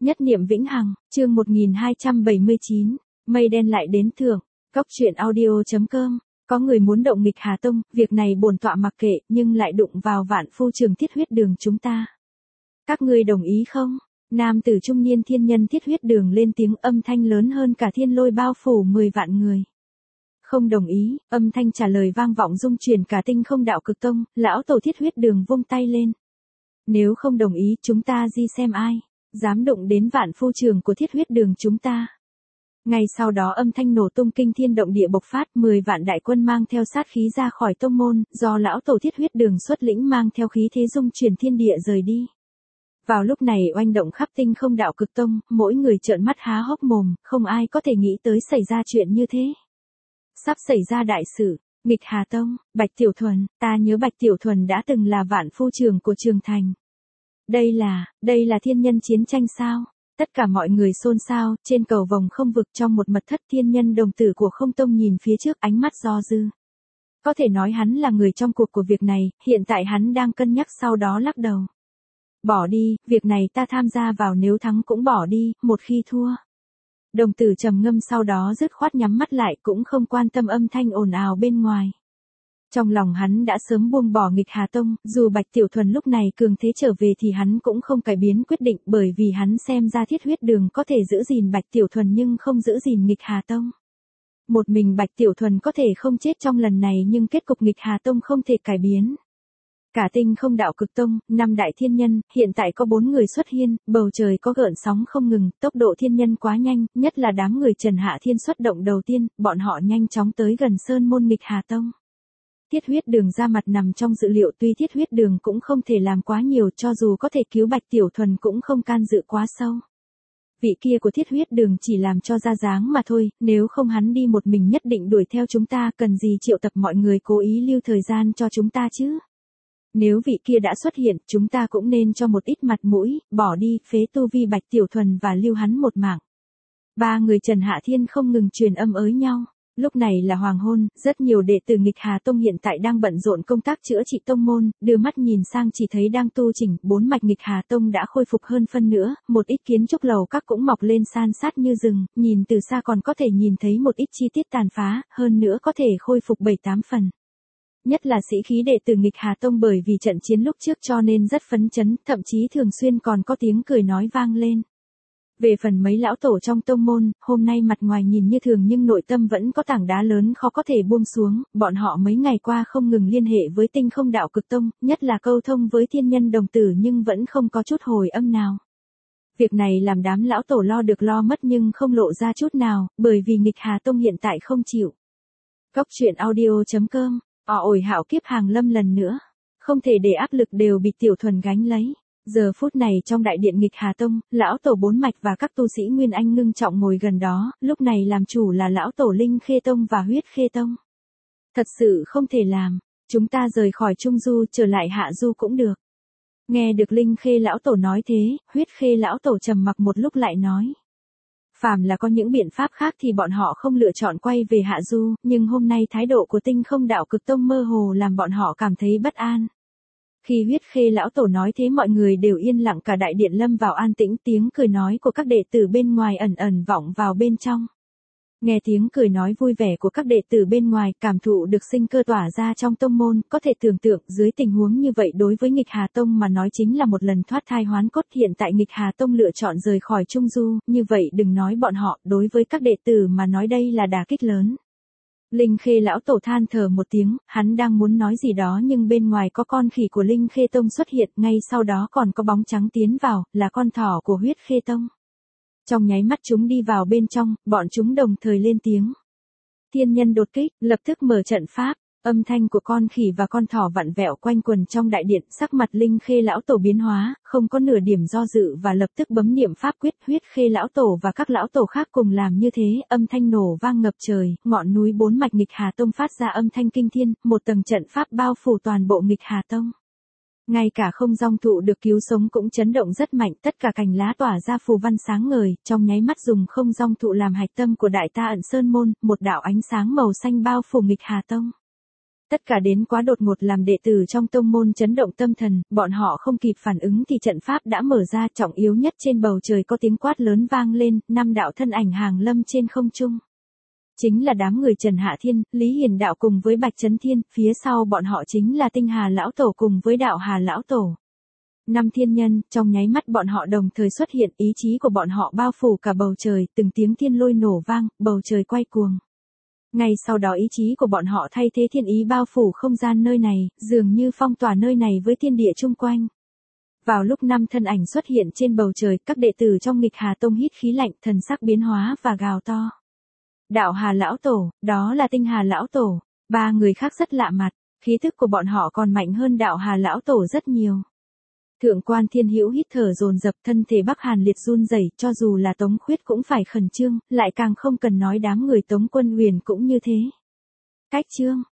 Nhất niệm vĩnh hằng, chương 1279, mây đen lại đến thưởng, Cốc truyện audio.com. Có người muốn động nghịch Hà Tông, việc này bổn tọa mặc kệ, nhưng lại đụng vào Vạn Phu Trường Thiết Huyết Đường chúng ta. Các ngươi đồng ý không? Nam tử trung niên thiên nhân Thiết Huyết Đường lên tiếng, âm thanh lớn hơn cả thiên lôi bao phủ 10 vạn người. Không đồng ý, âm thanh trả lời vang vọng rung chuyển cả Tinh Không Đạo Cực Tông. Lão tổ Thiết Huyết Đường vung tay lên. Nếu không đồng ý, chúng ta di xem ai dám đụng đến Vạn Phu Trường của Thiết Huyết Đường chúng ta. Ngay sau đó âm thanh nổ tung kinh thiên động địa bộc phát, 10 vạn đại quân mang theo sát khí ra khỏi tông môn, do lão tổ Thiết Huyết Đường xuất lĩnh mang theo khí thế dung chuyển thiên địa rời đi. Vào lúc này oanh động khắp Tinh Không Đạo Cực Tông, mỗi người trợn mắt há hốc mồm, không ai có thể nghĩ tới xảy ra chuyện như thế. Sắp xảy ra đại sự, nghịch Hà Tông, Bạch Tiểu Thuần, ta nhớ Bạch Tiểu Thuần đã từng là Vạn Phu Trường của Trường Thành. Đây là thiên nhân chiến tranh sao? Tất cả mọi người xôn xao, trên cầu vòng không vực trong một mật thất, thiên nhân đồng tử của Không Tông nhìn phía trước, ánh mắt do dự. Có thể nói hắn là người trong cuộc của việc này, hiện tại hắn đang cân nhắc, sau đó lắc đầu. Bỏ đi, việc này ta tham gia vào, nếu thắng cũng bỏ đi, một khi thua. Đồng tử trầm ngâm, sau đó dứt khoát nhắm mắt lại, cũng không quan tâm âm thanh ồn ào bên ngoài. Trong lòng hắn đã sớm buông bỏ nghịch Hà Tông, dù Bạch Tiểu Thuần lúc này cường thế trở về thì hắn cũng không cải biến quyết định, bởi vì hắn xem ra Thiết Huyết Đường có thể giữ gìn Bạch Tiểu Thuần nhưng không giữ gìn nghịch Hà Tông. Một mình Bạch Tiểu Thuần có thể không chết trong lần này, nhưng kết cục nghịch Hà Tông không thể cải biến. Cả Tinh Không Đạo Cực Tông, 5 đại thiên nhân, hiện tại có 4 người xuất hiện, bầu trời có gợn sóng không ngừng, tốc độ thiên nhân quá nhanh, nhất là đám người Trần Hạ Thiên xuất động đầu tiên, bọn họ nhanh chóng tới gần sơn môn nghịch Hà Tông. Thiết Huyết Đường ra mặt nằm trong dự liệu, tuy Thiết Huyết Đường cũng không thể làm quá nhiều, cho dù có thể cứu Bạch Tiểu Thuần cũng không can dự quá sâu. Vị kia của Thiết Huyết Đường chỉ làm cho ra dáng mà thôi, nếu không hắn đi một mình nhất định đuổi theo chúng ta, cần gì triệu tập mọi người cố ý lưu thời gian cho chúng ta chứ. Nếu vị kia đã xuất hiện, chúng ta cũng nên cho một ít mặt mũi, bỏ đi, phế tu vi Bạch Tiểu Thuần và lưu hắn một mạng. Ba người Trần Hạ Thiên không ngừng truyền âm ới nhau. Lúc này là hoàng hôn, rất nhiều đệ tử nghịch Hà Tông hiện tại đang bận rộn công tác chữa trị tông môn, đưa mắt nhìn sang chỉ thấy đang tu chỉnh, 4 mạch nghịch Hà Tông đã khôi phục hơn phân nữa, một ít kiến trúc lầu các cũng mọc lên san sát như rừng, nhìn từ xa còn có thể nhìn thấy một ít chi tiết tàn phá, hơn nữa có thể khôi phục 7-8 phần. Nhất là sĩ khí đệ tử nghịch Hà Tông bởi vì trận chiến lúc trước cho nên rất phấn chấn, thậm chí thường xuyên còn có tiếng cười nói vang lên. Về phần mấy lão tổ trong tông môn, hôm nay mặt ngoài nhìn như thường nhưng nội tâm vẫn có tảng đá lớn khó có thể buông xuống, bọn họ mấy ngày qua không ngừng liên hệ với Tinh Không Đạo Cực Tông, nhất là câu thông với thiên nhân đồng tử nhưng vẫn không có chút hồi âm nào. Việc này làm đám lão tổ lo được lo mất nhưng không lộ ra chút nào, bởi vì nghịch Hà Tông hiện tại không chịu. Cốc truyện audio.com, ổi hạo kiếp hàng lâm lần nữa, không thể để áp lực đều bị Tiểu Thuần gánh lấy. Giờ phút này trong đại điện nghịch Hà Tông, lão tổ 4 mạch và các tu sĩ Nguyên Anh ngưng trọng ngồi gần đó, lúc này làm chủ là lão tổ Linh Khê Tông và Huyết Khê Tông. Thật sự không thể làm, chúng ta rời khỏi Trung Du trở lại Hạ Du cũng được. Nghe được Linh Khê lão tổ nói thế, Huyết Khê lão tổ trầm mặc một lúc lại nói. Phàm là có những biện pháp khác thì bọn họ không lựa chọn quay về Hạ Du, nhưng hôm nay thái độ của Tinh Không Đạo Cực Tông mơ hồ làm bọn họ cảm thấy bất an. Khi Huyết Khê lão tổ nói thế mọi người đều yên lặng, cả đại điện lâm vào an tĩnh, tiếng cười nói của các đệ tử bên ngoài ẩn ẩn vọng vào bên trong. Nghe tiếng cười nói vui vẻ của các đệ tử bên ngoài, cảm thụ được sinh cơ tỏa ra trong tông môn, có thể tưởng tượng dưới tình huống như vậy đối với nghịch Hà Tông mà nói chính là một lần thoát thai hoán cốt. Hiện tại nghịch Hà Tông lựa chọn rời khỏi Trung Du, như vậy đừng nói bọn họ, đối với các đệ tử mà nói đây là đả kích lớn. Linh Khê lão tổ than thở một tiếng, hắn đang muốn nói gì đó nhưng bên ngoài có con khỉ của Linh Khê Tông xuất hiện, ngay sau đó còn có bóng trắng tiến vào, là con thỏ của Huyết Khê Tông. Trong nháy mắt chúng đi vào bên trong, bọn chúng đồng thời lên tiếng. Thiên nhân đột kích, lập tức mở trận pháp, âm thanh của con khỉ và con thỏ vặn vẹo quanh quần trong đại điện, sắc mặt Linh Khê lão tổ biến hóa, không có nửa điểm do dự và lập tức bấm niệm pháp quyết. Huyết Khê lão tổ và các lão tổ khác cùng làm như thế, âm thanh nổ vang ngập trời, ngọn núi 4 mạch nghịch Hà Tông phát ra âm thanh kinh thiên, một tầng trận pháp bao phủ toàn bộ nghịch Hà Tông. Ngay cả không dong thụ được cứu sống cũng chấn động rất mạnh, tất cả cành lá tỏa ra phù văn sáng ngời, trong nháy mắt dùng không dong thụ làm hạch tâm của đại ta ẩn sơn môn, một đạo ánh sáng màu xanh bao phủ nghịch Hà Tông. Tất cả đến quá đột ngột làm đệ tử trong tông môn chấn động tâm thần, bọn họ không kịp phản ứng thì trận pháp đã mở ra, trọng yếu nhất trên bầu trời có tiếng quát lớn vang lên, 5 đạo thân ảnh hàng lâm trên không trung. Chính là đám người Trần Hạ Thiên, Lý Hiền Đạo cùng với Bạch Chấn Thiên, phía sau bọn họ chính là Tinh Hà Lão Tổ cùng với Đạo Hà Lão Tổ. 5 thiên nhân, trong nháy mắt bọn họ đồng thời xuất hiện, ý chí của bọn họ bao phủ cả bầu trời, từng tiếng thiên lôi nổ vang, bầu trời quay cuồng. Ngay sau đó ý chí của bọn họ thay thế thiên ý bao phủ không gian nơi này, dường như phong tỏa nơi này với thiên địa chung quanh. Vào lúc 5 thân ảnh xuất hiện trên bầu trời, các đệ tử trong Nghịch Hà Tông hít khí lạnh, thần sắc biến hóa và gào to. Đạo Hà Lão Tổ, đó là Tinh Hà Lão Tổ. 3 người khác rất lạ mặt, khí thức của bọn họ còn mạnh hơn Đạo Hà Lão Tổ rất nhiều. Thượng quan Thiên Hữu hít thở dồn dập, thân thể Bắc Hàn liệt run rẩy, cho dù là Tống Khuyết cũng phải khẩn trương, lại càng không cần nói đám người Tống Quân Huyền cũng như thế. Cách chương